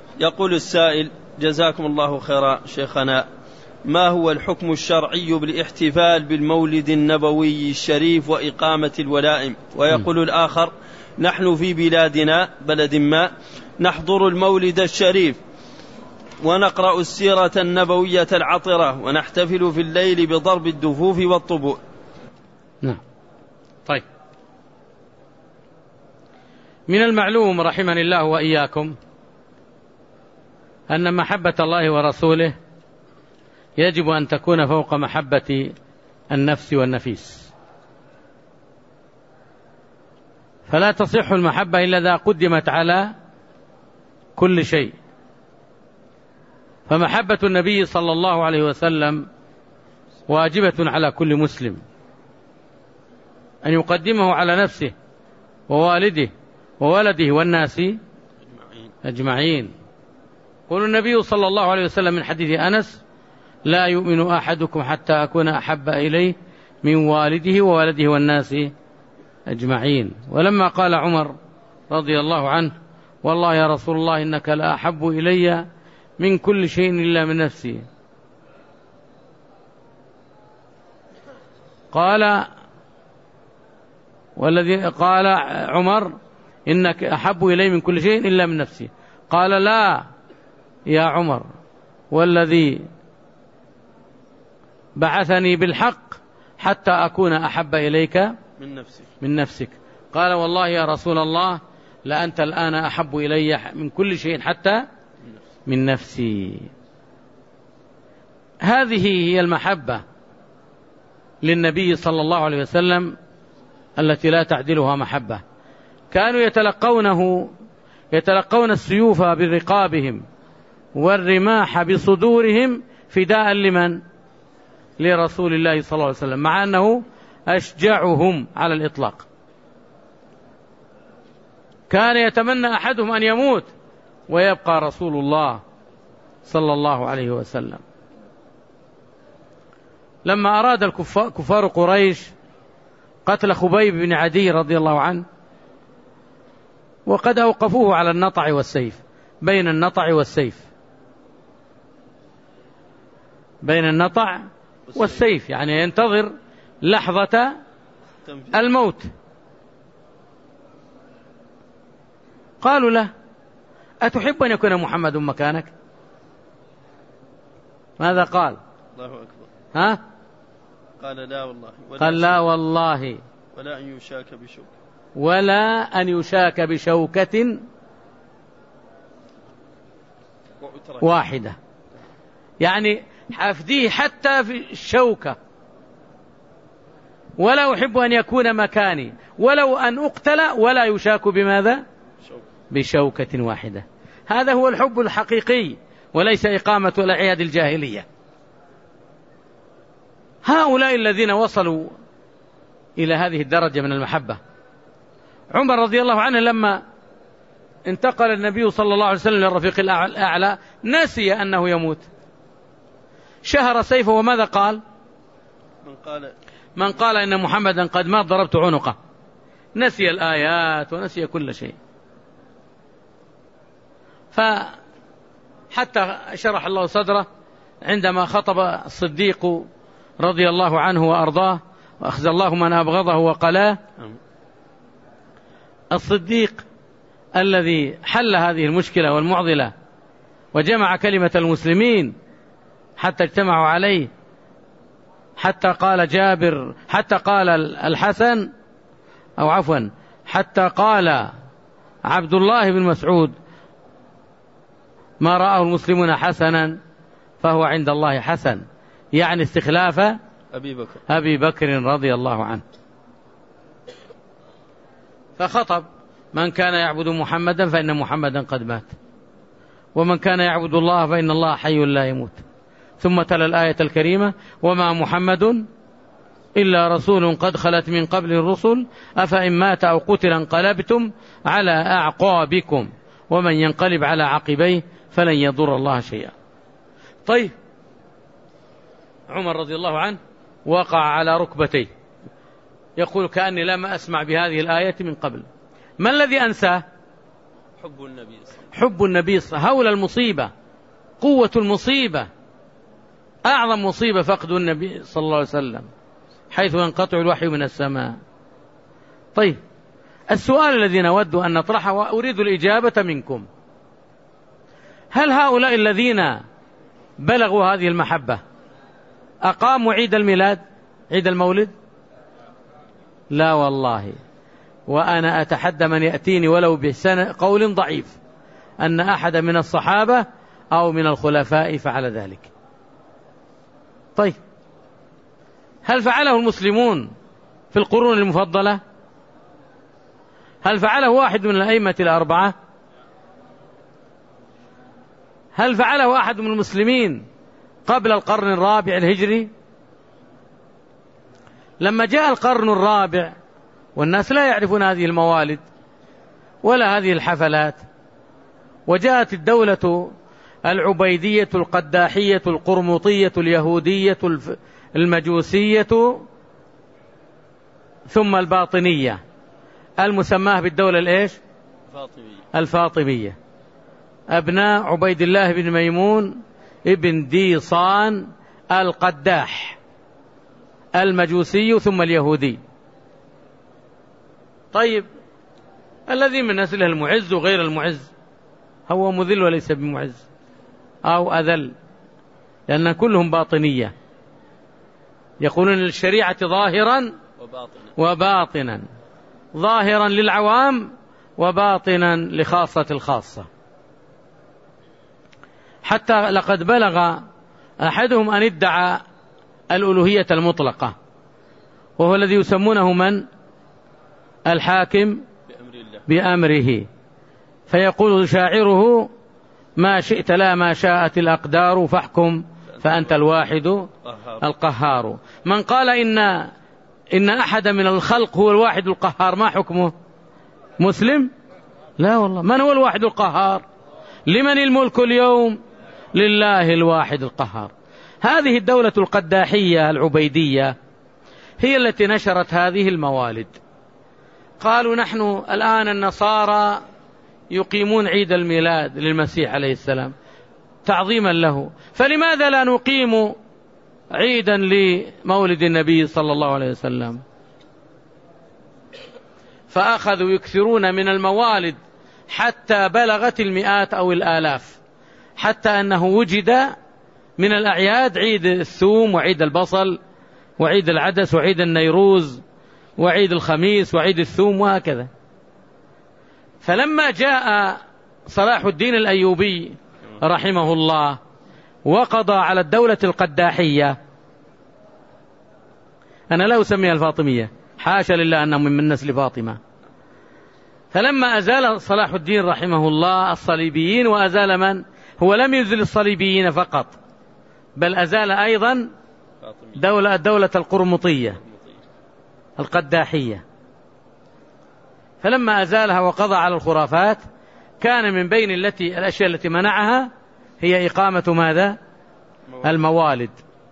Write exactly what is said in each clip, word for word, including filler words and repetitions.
يقول السائل: جزاكم الله خيرا شيخنا، ما هو الحكم الشرعي بالاحتفال بالمولد النبوي الشريف وإقامة الولائم؟ ويقول الآخر: نحن في بلادنا بلد ما نحضر المولد الشريف ونقرأ السيرة النبوية العطرة ونحتفل في الليل بضرب الدفوف والطبول. نعم. طيب، من المعلوم رحمني الله وإياكم أن محبة الله ورسوله يجب أن تكون فوق محبة النفس والنفيس، فلا تصح المحبة إلا إذا قدمت على كل شيء. فمحبة النبي صلى الله عليه وسلم واجبة على كل مسلم أن يقدمه على نفسه ووالده وولده والناس أجمعين. قال النبي صلى الله عليه وسلم من حديث أنس: لا يؤمن أحدكم حتى أكون أحب إليه من والده وولده والناس أجمعين. ولما قال عمر رضي الله عنه: والله يا رسول الله إنك لا أحب إلي من كل شيء إلا من نفسي، قال والذي قال عمر: إنك أحب إلي من كل شيء إلا من نفسي. قال: لا يا عمر، والذي بعثني بالحق حتى أكون أحب إليك من نفسك, من نفسك. قال: والله يا رسول الله لأنت الآن أحب إلي من كل شيء حتى من نفسي. هذه هي المحبة للنبي صلى الله عليه وسلم التي لا تعدلها محبة. كانوا يتلقونه يتلقون السيوف برقابهم والرماح بصدورهم فداء لمن؟ لرسول الله صلى الله عليه وسلم، مع أنه أشجعهم على الإطلاق. كان يتمنى أحدهم أن يموت ويبقى رسول الله صلى الله عليه وسلم. لما أراد كفار قريش قتل خبيب بن عدي رضي الله عنه، وقد أوقفوه على النطع والسيف، بين النطع والسيف بين النطع والسيف يعني ينتظر لحظة الموت. قالوا له: أتحب أن يكون محمد مكانك؟ ماذا قال؟ الله أكبر. ها؟ قال: لا والله. قال: لا والله ولا أن يشاك بشوكة ولا أن يشاك بشوكة واحدة، يعني حفديه حتى في الشوكة، ولا أحب أن يكون مكاني ولو أن أقتل ولا يشاك بماذا؟ بشوكة واحدة. هذا هو الحب الحقيقي، وليس إقامة الأعياد الجاهلية. هؤلاء الذين وصلوا إلى هذه الدرجة من المحبة. عمر رضي الله عنه لما انتقل النبي صلى الله عليه وسلم للرفيق الأعلى نسي أنه يموت، شهر سيفه، وماذا قال؟ من قال من قال إن محمدا قد مات ضربت عنقه. نسي الآيات ونسي كل شيء. فحتى شرح الله صدره عندما خطب الصديق رضي الله عنه وأرضاه، وأخذ الله من أبغضه وقلاه. الصديق الذي حل هذه المشكلة والمعضلة وجمع كلمة المسلمين حتى اجتمعوا عليه، حتى قال جابر حتى قال الحسن أو عفوا حتى قال عبد الله بن مسعود: ما رآه المسلمون حسنا فهو عند الله حسن، يعني استخلاف أبي بكر, أبي بكر رضي الله عنه. فخطب: من كان يعبد محمدا فإن محمدا قد مات، ومن كان يعبد الله فإن الله حي لا يموت. ثم تلا الآية الكريمة: وما محمد إلا رسول قد خلت من قبل الرسل أفإن مات أو قتل انقلبتم على أعقابكم ومن ينقلب على عقبيه فلن يضر الله شيئا. طيب، عمر رضي الله عنه وقع على ركبتيه يقول: كأني لم أسمع بهذه الآية من قبل. ما الذي أنساه؟ حب النبي صلى الله عليه وسلم. حب النبي صلى الله عليه وسلم هول المصيبة، قوة المصيبة، أعظم مصيبة فقد النبي صلى الله عليه وسلم حيث ينقطع الوحي من السماء. طيب السؤال الذي نود أن نطرحه وأريد الإجابة منكم: هل هؤلاء الذين بلغوا هذه المحبة أقاموا عيد الميلاد، عيد المولد؟ لا والله، وأنا أتحدى من يأتيني ولو بسنة قول ضعيف أن أحد من الصحابة أو من الخلفاء فعل ذلك. طيب هل فعله المسلمون في القرون المفضلة؟ هل فعله واحد من الأئمة الأربعة؟ هل فعله أحد من المسلمين قبل القرن الرابع الهجري؟ لما جاء القرن الرابع والناس لا يعرفون هذه الموالد ولا هذه الحفلات، وجاءت الدولة العبيدية القداحية القرمطية اليهودية المجوسية ثم الباطنية المسماه بالدولة الإيش؟ الفاطمية. الفاطمية، أبناء عبيد الله بن ميمون ابن ديصان القداح المجوسي ثم اليهودي. طيب الذي من نسله المعز وغير المعز هو مذل وليس بمعز أو أذل، لأن كلهم باطنية، يقولون للشريعة ظاهرا وباطنا, وباطنا ظاهرا للعوام وباطنا لخاصة الخاصة. حتى لقد بلغ أحدهم أن ادعى الألوهية المطلقة، وهو الذي يسمونه من؟ الحاكم بأمر الله. بأمره، فيقول شاعره: ما شئت لا ما شاءت الأقدار فاحكم فأنت الواحد القهار. من قال إن إن أحد من الخلق هو الواحد القهار ما حكمه؟ مسلم؟ لا والله. من هو الواحد القهار؟ لمن الملك اليوم؟ لله الواحد القهار. هذه الدولة القداحية العبيدية هي التي نشرت هذه الموالد. قالوا نحن الآن النصارى يقيمون عيد الميلاد للمسيح عليه السلام تعظيما له، فلماذا لا نقيم عيدا لمولد النبي صلى الله عليه وسلم؟ فأخذوا يكثرون من الموالد حتى بلغت المئات أو الآلاف، حتى أنه وجد من الأعياد عيد الثوم وعيد البصل وعيد العدس وعيد النيروز وعيد الخميس وعيد الثوم وهكذا. فلما جاء صلاح الدين الأيوبي رحمه الله وقضى على الدولة القداحية، أنا لا أسميها الفاطمية، حاشا لله أنهم من نسل فاطمة، فلما أزال صلاح الدين رحمه الله الصليبيين، وأزال من؟ هو لم يزل الصليبيين فقط، بل أزال أيضا دولة الدولة القرمطية القداحية. فلما أزالها وقضى على الخرافات كان من بين التي الأشياء التي منعها هي إقامة ماذا؟ الموالد.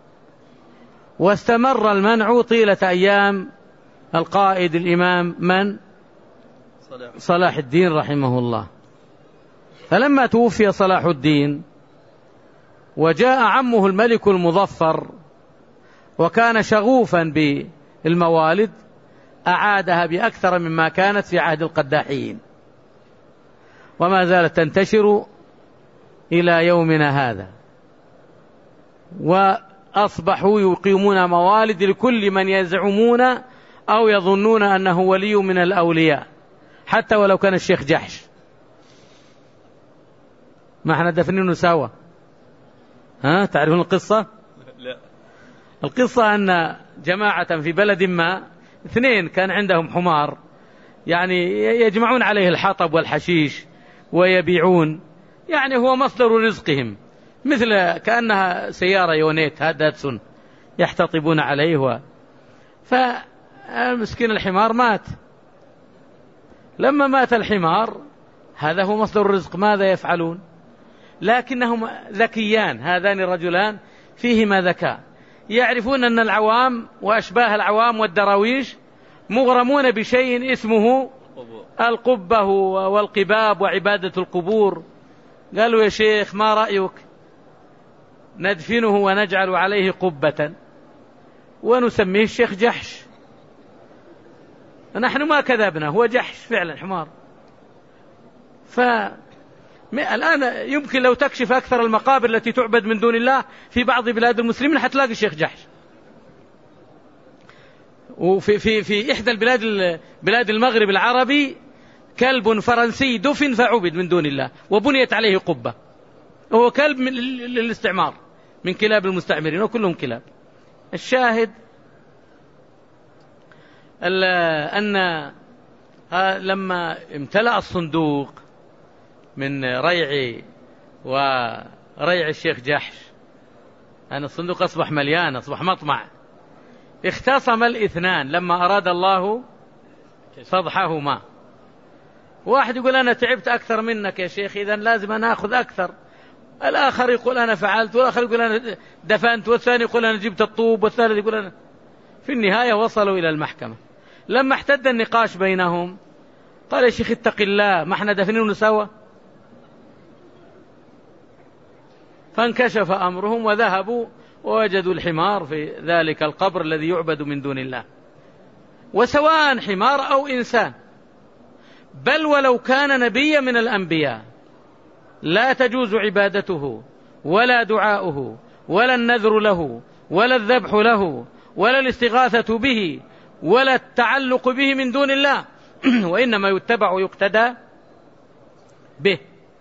واستمر المنع طيلة أيام القائد الإمام من؟ صلاح الدين رحمه الله. فلما توفي صلاح الدين وجاء عمه الملك المظفر وكان شغوفا بالموالد أعادها بأكثر مما كانت في عهد القداحيين، وما زالت تنتشر إلى يومنا هذا، وأصبحوا يقيمون موالد لكل من يزعمون أو يظنون أنه ولي من الأولياء، حتى ولو كان الشيخ جحش. ما احنا دفنينه سوا. ها تعرفون القصة؟ لا. القصة أن جماعة في بلد ما اثنين كان عندهم حمار، يعني يجمعون عليه الحطب والحشيش ويبيعون، يعني هو مصدر رزقهم، مثل كأنها سيارة يونيت داتسون يحتطبون عليه و... فمسكين الحمار مات. لما مات الحمار هذا هو مصدر الرزق، ماذا يفعلون؟ لكنهم ذكيان، هذان الرجلان فيهما ذكاء، يعرفون أن العوام وأشباه العوام والدراويش مغرمون بشيء اسمه القبة والقباب وعبادة القبور. قالوا يا شيخ ما رأيك ندفنه ونجعل عليه قبة ونسميه الشيخ جحش؟ نحن ما كذبنا، هو جحش فعلا حمار. فالآن يمكن لو تكشف أكثر المقابر التي تعبد من دون الله في بعض بلاد المسلمين حتلاقي الشيخ جحش. وفي في في إحدى البلاد بلاد المغرب العربي كلب فرنسي دفن فعبد من دون الله وبنيت عليه قبة، وهو كلب من للاستعمار من كلاب المستعمرين وكلهم كلاب. الشاهد أن لما امتلأ الصندوق من ريع وريع الشيخ جحش، أن الصندوق أصبح مليان، أصبح مطمع، اختصم الاثنان لما أراد الله فضحهما. واحد يقول أنا تعبت أكثر منك يا شيخ إذن لازم أنا أخذ أكثر، الآخر يقول أنا فعلت، والآخر يقول أنا دفنت، والثاني يقول أنا جبت الطوب، والثالث يقول أنا. في النهاية وصلوا إلى المحكمة. لما احتد النقاش بينهم قال يا شيخ اتق الله، ما احنا دفنين سوا. فانكشف أمرهم وذهبوا ووجدوا الحمار في ذلك القبر الذي يعبد من دون الله. وسواء حمار أو إنسان، بل ولو كان نبيا من الأنبياء لا تجوز عبادته ولا دعاؤه ولا النذر له ولا الذبح له ولا الاستغاثة به ولا التعلق به من دون الله وإنما يتبع ويقتدى به.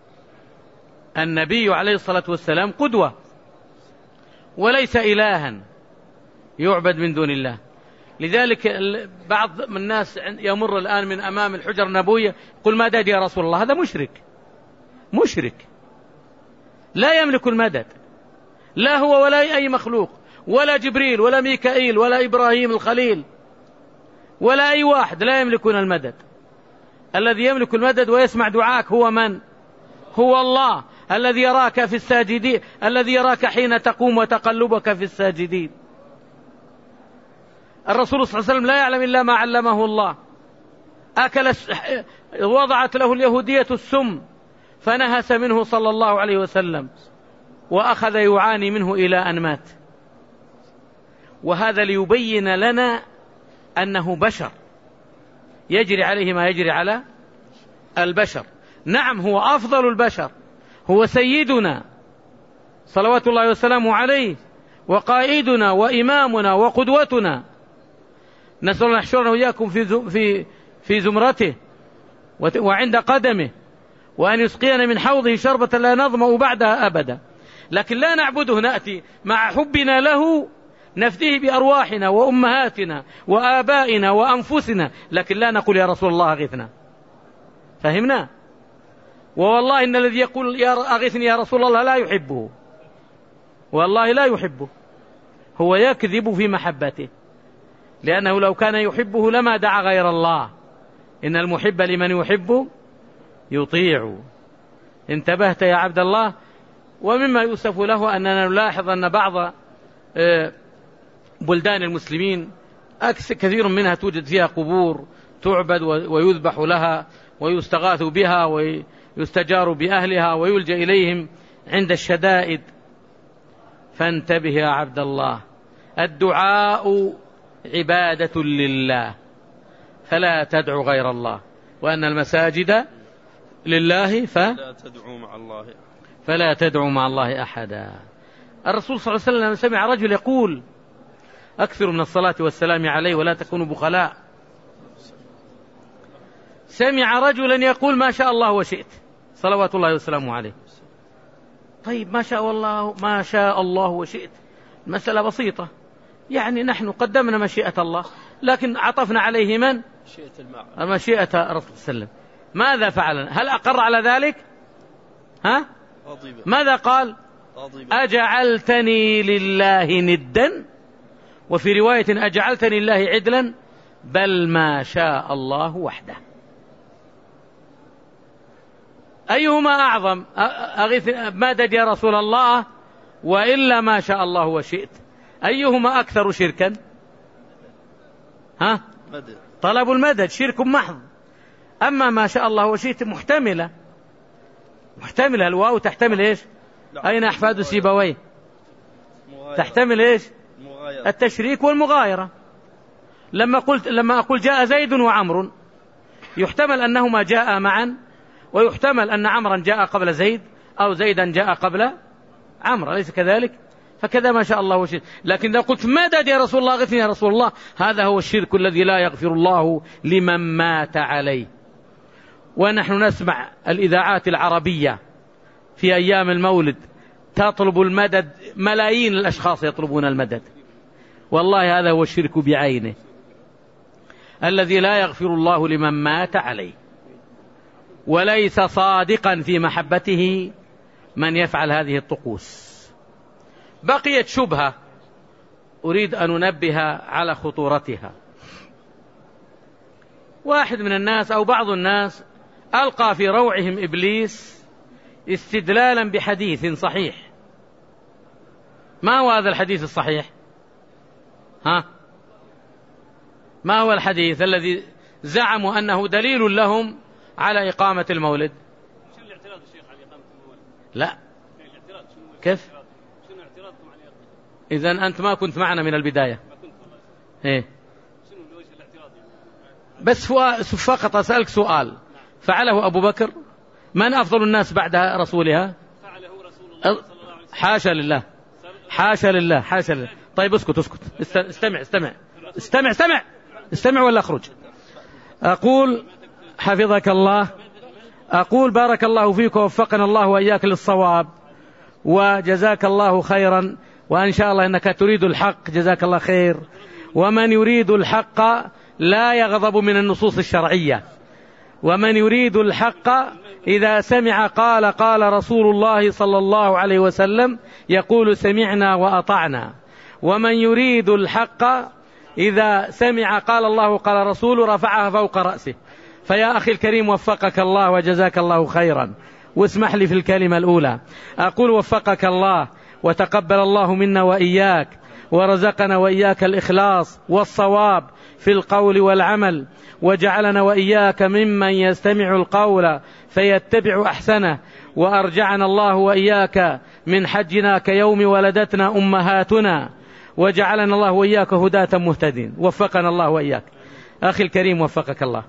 النبي عليه الصلاة والسلام قدوة وليس إلها يعبد من دون الله. لذلك بعض من الناس يمر الآن من أمام الحجر النبوية يقول مدد يا رسول الله، هذا مشرك مشرك لا يملك المدد، لا هو ولا أي مخلوق، ولا جبريل ولا ميكائيل ولا إبراهيم الخليل ولا أي واحد لا يملكون المدد. الذي يملك المدد ويسمع دعاك هو من؟ هو الله الذي يراك في الساجدين، الذي يراك حين تقوم وتقلبك في الساجدين. الرسول صلى الله عليه وسلم لا يعلم إلا ما علمه الله. أكل وضعت له اليهودية السم فنهس منه صلى الله عليه وسلم وأخذ يعاني منه إلى أن مات. وهذا ليبين لنا أنه بشر يجري عليه ما يجري على البشر. نعم هو أفضل البشر، هو سيدنا صلوات الله وسلامه عليه وقائدنا وإمامنا وقدوتنا. نسأل الله يحشرنا وإياكم في في في زمرته وعند قدمه، وأن يسقينا من حوضه شربة لا نظمأ بعدها أبدا. لكن لا نعبده نأتي مع حبنا له نفديه بأرواحنا وأمهاتنا وآبائنا وأنفسنا، لكن لا نقول يا رسول الله أغثنا. فهمنا؟ ووالله إن الذي يقول يا أغثني يا رسول الله لا يحبه، والله لا يحبه، هو يكذب في محبته، لأنه لو كان يحبه لما دعا غير الله. إن المحب لمن يحب يطيع. انتبهت يا عبد الله؟ ومما يؤسف له أننا نلاحظ أن بعض بلدان المسلمين كثير منها توجد فيها قبور تعبد ويذبح لها ويستغاث بها ويستجار بأهلها ويلجأ إليهم عند الشدائد. فانتبه يا عبد الله، الدعاء عبادة لله فلا تدعو غير الله، وأن المساجد لله فلا تدعو مع الله فلا تدعو مع الله أحدا. الرسول صلى الله عليه وسلم سمع رجل يقول أكثر من الصلاة والسلام عليه ولا تكونوا بخلاء. سمع رجلا يقول ما شاء الله وشئت صلوات الله وسلامه عليه. طيب ما شاء الله ما شاء الله وشئت مسألة بسيطة، يعني نحن قدمنا مشيئة الله لكن عطفنا عليه من؟ مشيئة الرسول صلى الله عليه وسلم. ماذا فعل؟ هل أقر على ذلك؟ ها؟ ماذا قال؟ أجعلتني لله ندا، وفي رواية أجعلتني لله عدلا، بل ما شاء الله وحده. أيهما أعظم؟ أغيث مدد يا رسول الله وإلا ما شاء الله وشئت؟ أيهما أكثر شركا؟ ها؟ طلب المدد شرك محض. أما ما شاء الله وشئت محتملة، محتملة الواو تحتمل إيش؟ أين أحفاد سيبويه؟ تحتمل إيش؟ التشريك والمغايرة. لما قلت لما أقول جاء زيد وعمر يحتمل أنهما جاء معا، ويحتمل أن عمرا جاء قبل زيد أو زيدا جاء قبل عمرو، أليس كذلك؟ فكذا ما شاء الله وشئت. لكن إذا قلت مدد يا رسول الله غثني يا رسول الله، هذا هو الشرك الذي لا يغفر الله لمن مات عليه. ونحن نسمع الإذاعات العربية في أيام المولد تطلب المدد، ملايين الأشخاص يطلبون المدد. والله هذا هو الشرك بعينه الذي لا يغفر الله لمن مات عليه. وليس صادقا في محبته من يفعل هذه الطقوس. بقيت شبهة أريد أن أنبه على خطورتها. واحد من الناس أو بعض الناس ألقى في روعهم إبليس استدلالا بحديث صحيح. ما هو هذا الحديث الصحيح؟ ها؟ ما هو الحديث الذي زعموا أنه دليل لهم على إقامة المولد؟ لا، كيف؟ إذن أنت ما كنت معنا من البداية. إيه؟ بس فقط أسألك سؤال، فعله أبو بكر؟ من أفضل الناس بعد رسولها؟ حاشا لله، حاشا لله، حاشا لله. طيب اسكت اسكت، استمع استمع استمع استمع استمع ولا اخرج. أقول حفظك الله، أقول بارك الله فيك ووفقنا الله وإياك للصواب وجزاك الله خيرا، وإن شاء الله إنك تريد الحق جزاك الله خير. ومن يريد الحق لا يغضب من النصوص الشرعية، ومن يريد الحق إذا سمع قال قال رسول الله صلى الله عليه وسلم يقول سمعنا وأطعنا. ومن يريد الحق إذا سمع قال الله قال رسول رفعها فوق رأسه. فيا أخي الكريم وفقك الله وجزاك الله خيرا. واسمح لي في الكلمة الأولى أقول وفقك الله وتقبل الله منا وإياك، ورزقنا وإياك الإخلاص والصواب في القول والعمل، وجعلنا وإياك ممن يستمع القول فيتبع أحسنه، وأرجعنا الله وإياك من حجنا كيوم ولدتنا أمهاتنا، وجعلنا الله وإياك هداة مهتدين. وفقنا الله وإياك. أخي الكريم وفقك الله.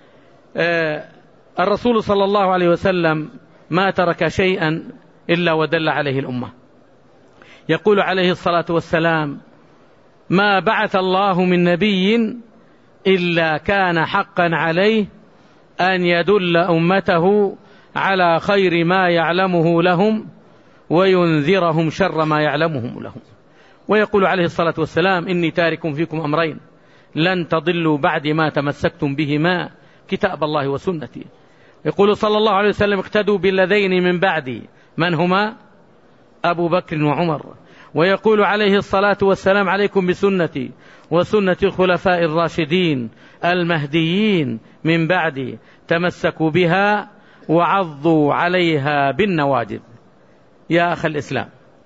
آه الرسول صلى الله عليه وسلم ما ترك شيئا إلا ودل عليه الأمة. يقول عليه الصلاة والسلام ما بعث الله من نبي إلا كان حقا عليه أن يدل أمته على خير ما يعلمه لهم وينذرهم شر ما يعلمهم لهم. ويقول عليه الصلاة والسلام إني تارك فيكم أمرين لن تضلوا بعد ما تمسكتم بهما كتاب الله وسنتي. يقول صلى الله عليه وسلم اقتدوا بالذين من بعدي من هما؟ أبو بكر وعمر. ويقول عليه الصلاة والسلام عليكم بسنتي وسنة الخلفاء الراشدين المهديين من بعدي تمسكوا بها وعضوا عليها بالنواجذ. يا أخي الإسلام،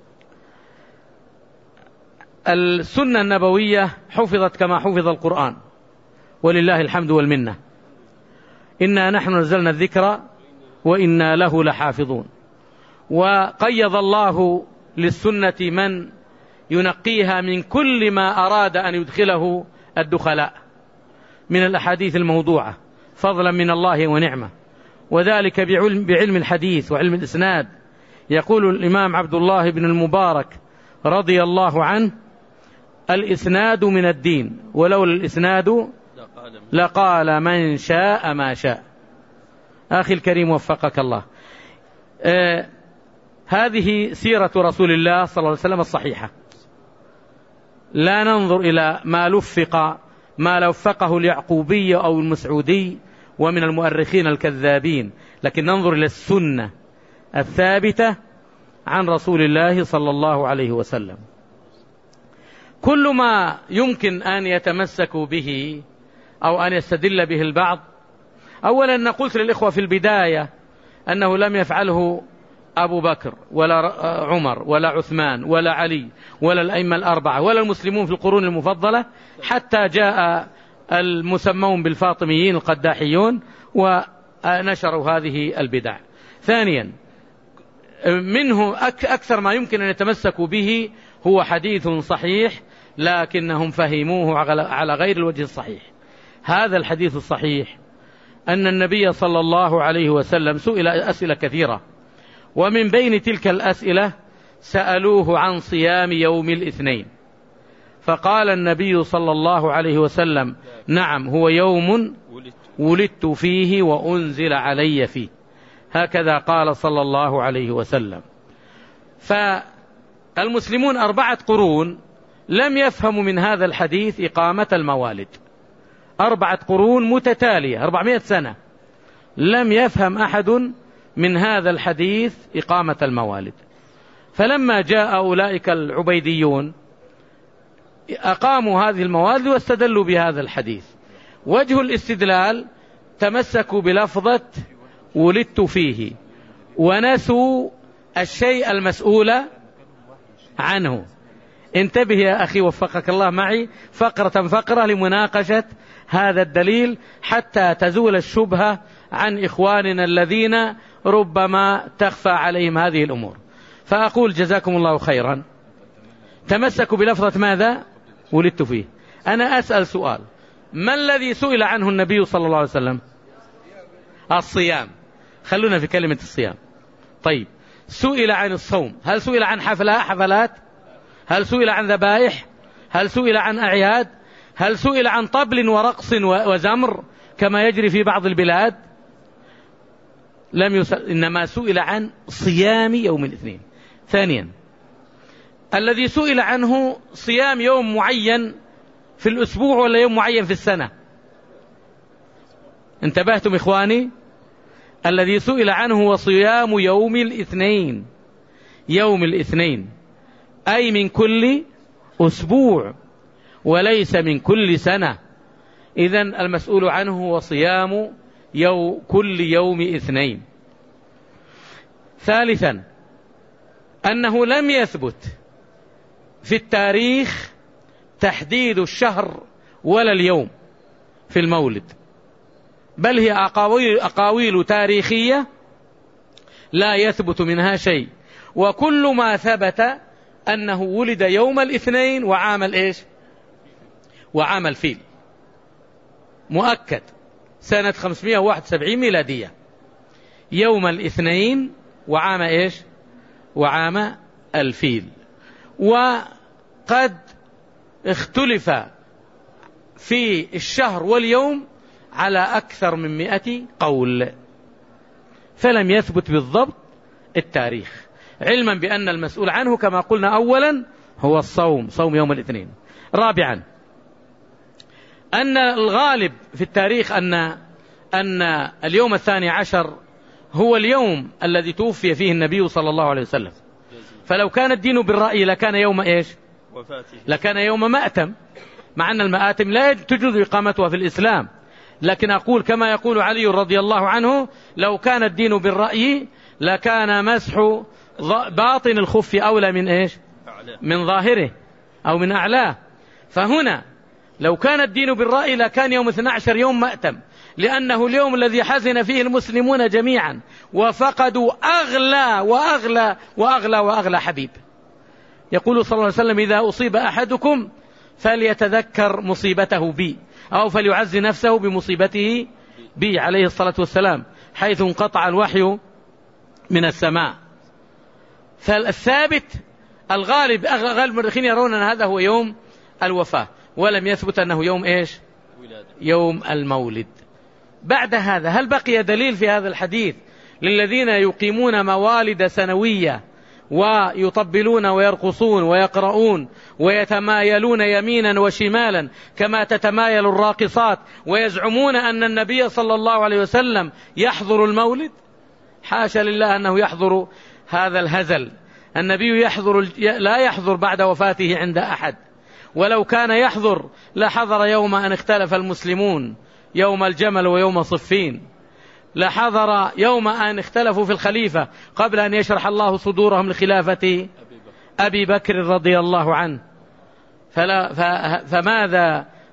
السنة النبوية حفظت كما حفظ القرآن ولله الحمد والمنة. إنا نحن نزلنا الذكر وإنا له لحافظون. وقيض الله للسنة من ينقيها من كل ما أراد أن يدخله الدخلاء من الأحاديث الموضوعة فضلا من الله ونعمة، وذلك بعلم, بعلم الحديث وعلم الإسناد. يقول الإمام عبد الله بن المبارك رضي الله عنه الإسناد من الدين ولولا الإسناد لقال من شاء ما شاء. أخي الكريم وفقك الله. آه هذه سيرة رسول الله صلى الله عليه وسلم الصحيحة. لا ننظر إلى ما لفق ما لفقه اليعقوبي أو المسعودي ومن المؤرخين الكذابين، لكن ننظر إلى السنة الثابتة عن رسول الله صلى الله عليه وسلم. كل ما يمكن أن يتمسكوا به أو أن يستدل به البعض. أولا أن قلت للإخوة في البداية أنه لم يفعله أبو بكر ولا عمر ولا عثمان ولا علي ولا الأئمة الأربعة ولا المسلمون في القرون المفضلة حتى جاء المسمون بالفاطميين القداحيون ونشروا هذه البدع. ثانيا، منه أكثر ما يمكن أن يتمسكوا به هو حديث صحيح لكنهم فهموه على غير الوجه الصحيح. هذا الحديث الصحيح أن النبي صلى الله عليه وسلم سئل أسئلة كثيرة، ومن بين تلك الأسئلة سألوه عن صيام يوم الاثنين، فقال النبي صلى الله عليه وسلم: نعم، هو يوم ولدت فيه وأنزل علي فيه. هكذا قال صلى الله عليه وسلم. فالمسلمون أربعة قرون لم يفهموا من هذا الحديث إقامة الموالد، أربعة قرون متتالية، أربعمائة سنة لم يفهم أحد من هذا الحديث إقامة الموالد. فلما جاء أولئك العبيديون أقاموا هذه الموالد واستدلوا بهذا الحديث. وجه الاستدلال تمسكوا بلفظة ولدت فيه ونسوا الشيء المسؤول عنه. انتبه يا أخي وفقك الله معي فقرة فقرة لمناقشة هذا الدليل حتى تزول الشبهة عن إخواننا الذين ربما تخفى عليهم هذه الأمور. فأقول جزاكم الله خيرا، تمسكوا بلفظة ماذا؟ ولدت فيه. أنا أسأل سؤال: ما الذي سئل عنه النبي صلى الله عليه وسلم؟ الصيام. خلونا في كلمة الصيام. طيب، سئل عن الصوم، هل سئل عن حفلات؟ هل سئل عن ذبائح؟ هل سئل عن أعياد؟ هل سئل عن طبل ورقص وزمر كما يجري في بعض البلاد؟ لم يسأل، إنما سئل عن صيام يوم الاثنين. ثانيا، الذي سئل عنه صيام يوم معين في الأسبوع ولا يوم معين في السنة؟ انتبهتم إخواني؟ الذي سئل عنه هو صيام يوم الاثنين، يوم الاثنين أي من كل أسبوع وليس من كل سنة. إذن المسؤول عنه هو صيام يوم كل يوم اثنين. ثالثا، أنه لم يثبت في التاريخ تحديد الشهر ولا اليوم في المولد، بل هي أقاويل, أقاويل تاريخية لا يثبت منها شيء. وكل ما ثبت أنه ولد يوم الاثنين وعام الإيش؟ وعام الفيل، مؤكد سنة خمسمائة وواحد وسبعين ميلادية، يوم الاثنين وعام إيش؟ وعام الفيل. وقد اختلف في الشهر واليوم على أكثر من مئة قول، فلم يثبت بالضبط التاريخ، علما بأن المسؤول عنه كما قلنا أولا هو الصوم، صوم يوم الاثنين. رابعا، أن الغالب في التاريخ أن أن اليوم الثاني عشر هو اليوم الذي توفي فيه النبي صلى الله عليه وسلم، فلو كان الدين بالرأي لكان يوم إيش؟ وفاته. لكان يوم مأتم، مع أن المآتم لا تجوز إقامتها في الإسلام، لكن أقول كما يقول علي رضي الله عنه: لو كان الدين بالرأي لكان مسح باطن الخف أولى من إيش؟ من ظاهره أو من أعلاه. فهنا لو كان الدين بالرأي لكان يوم اثني عشر يوم مأتم، لأنه اليوم الذي حزن فيه المسلمون جميعا وفقدوا أغلى وأغلى وأغلى وأغلى حبيب. يقول صلى الله عليه وسلم: إذا أصيب أحدكم فليتذكر مصيبته بي، أو فليعز نفسه بمصيبته بي، عليه الصلاة والسلام، حيث انقطع الوحي من السماء. فالثابت الغالب غالب المؤرخين يرون أن هذا هو يوم الوفاة، ولم يثبت أنه يوم إيش؟ يوم المولد. بعد هذا، هل بقي دليل في هذا الحديث للذين يقيمون موالد سنوية ويطبلون ويرقصون ويقرؤون ويتمايلون يمينا وشمالا كما تتمايل الراقصات ويزعمون أن النبي صلى الله عليه وسلم يحضر المولد؟ حاشا لله أنه يحضر هذا الهزل. النبي يحضر لا يحضر بعد وفاته عند أحد، ولو كان يحضر لحضر يوم أن اختلف المسلمون، يوم الجمل ويوم صفين، لحضر يوم أن اختلفوا في الخليفة قبل أن يشرح الله صدورهم لخلافة أبي بكر رضي الله عنه. فلا فماذا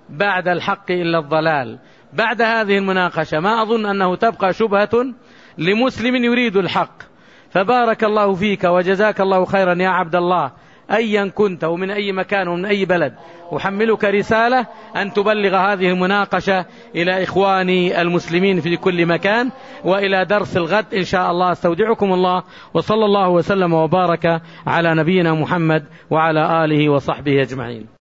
بعد الحق إلا الضلال. بعد هذه المناقشة ما أظن أنه تبقى شبهة لمسلم يريد الحق. فبارك الله فيك وجزاك الله خيرا يا عبد الله، أيا كنت ومن أي مكان ومن أي بلد. أحملك رسالة أن تبلغ هذه المناقشة إلى إخواني المسلمين في كل مكان. وإلى درس الغد إن شاء الله. استودعكم الله، وصلى الله وسلم وبارك على نبينا محمد وعلى آله وصحبه أجمعين.